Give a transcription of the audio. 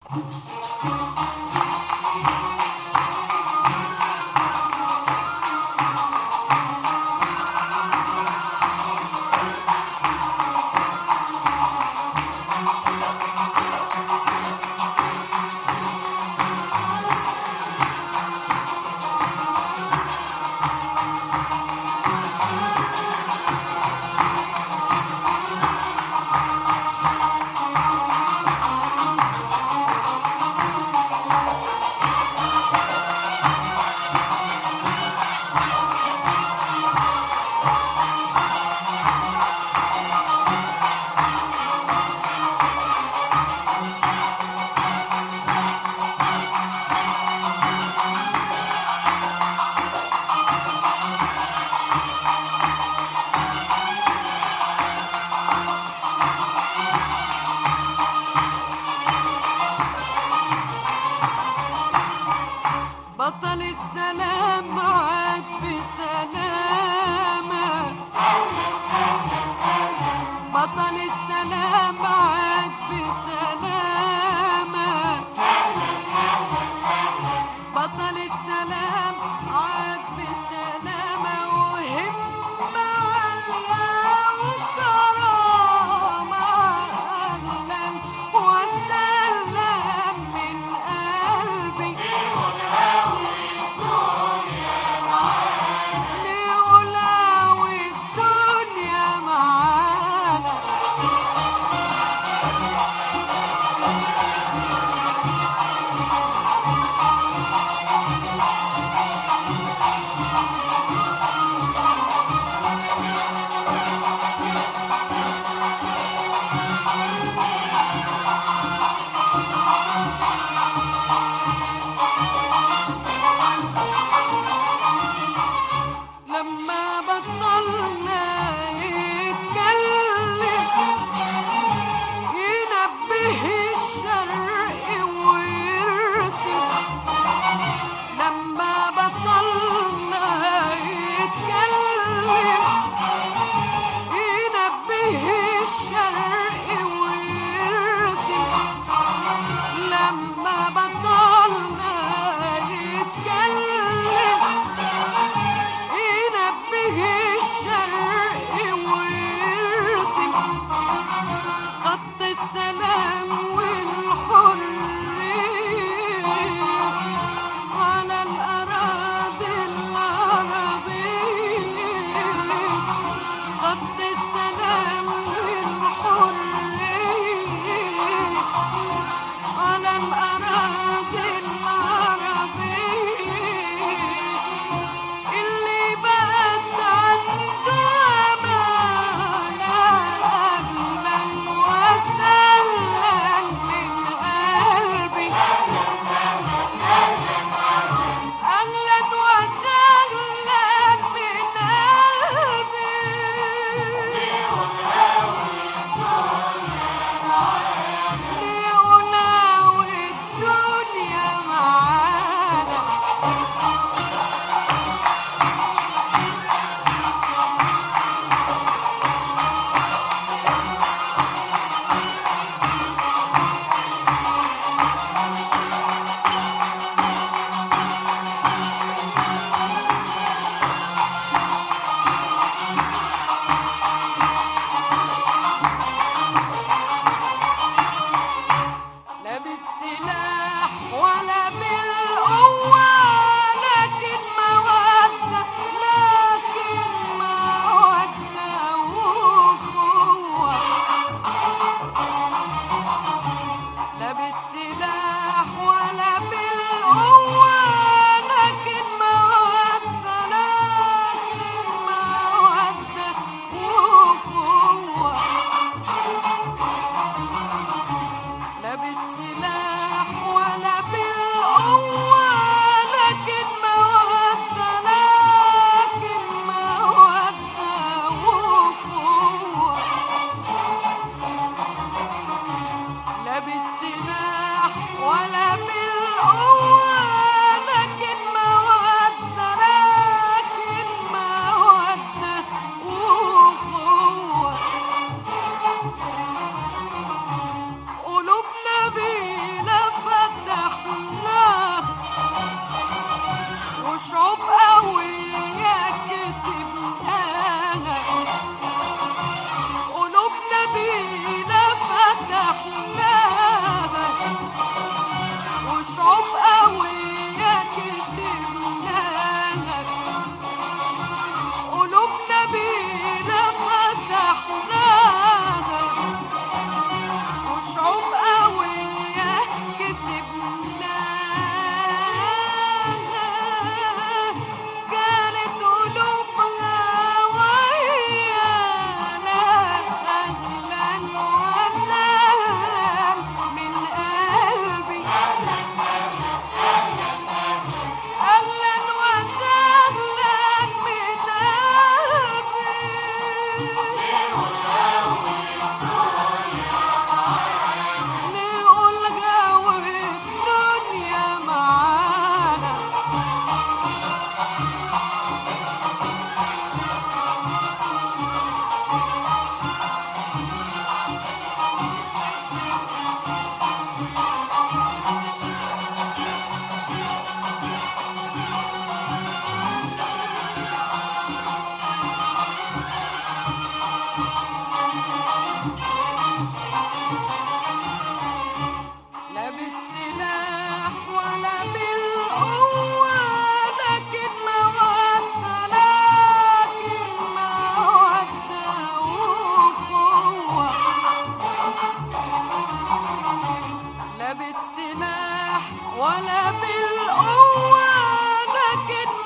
بطل السلام عاد بسلامة، بطل السلام عاد بسلامة، بطل السلام عاد بسلامة، وهمة عالية وكرامة، أهلا وسهلا من قلبي. لما بطلنا يتكلم ينبه الشرق ويرسم، لما بطلنا يتكلم ينبه الشرق ويرسم، لما بطلنا يتكلم ينبه الشرق ويرسم، خط السلام والحرية على الأراضي العربية، خط السلام والحرية على الأراضي العربية، اللي بقت عنده أمانة، أهلا وسهلا من قلبي، أهلا وسهلا من قلبي. ليه ولو الدنيا معانا، لا بالسلاح ولا بالقوة، لكن مودة، لكن مودة وأخوة، لا بالسلاح ولا بالقوة، لكن مودة، لكن مودة وأخوة، لا بالسلاح ولا بالقوة، لكن مودة، لكن مودة وأخوة، لا بالسلاح ولا بالقوة، لكن مودة، لكن مودة وأخوة، قلوبنا بينا بالسلاح ولا بالقوة لكن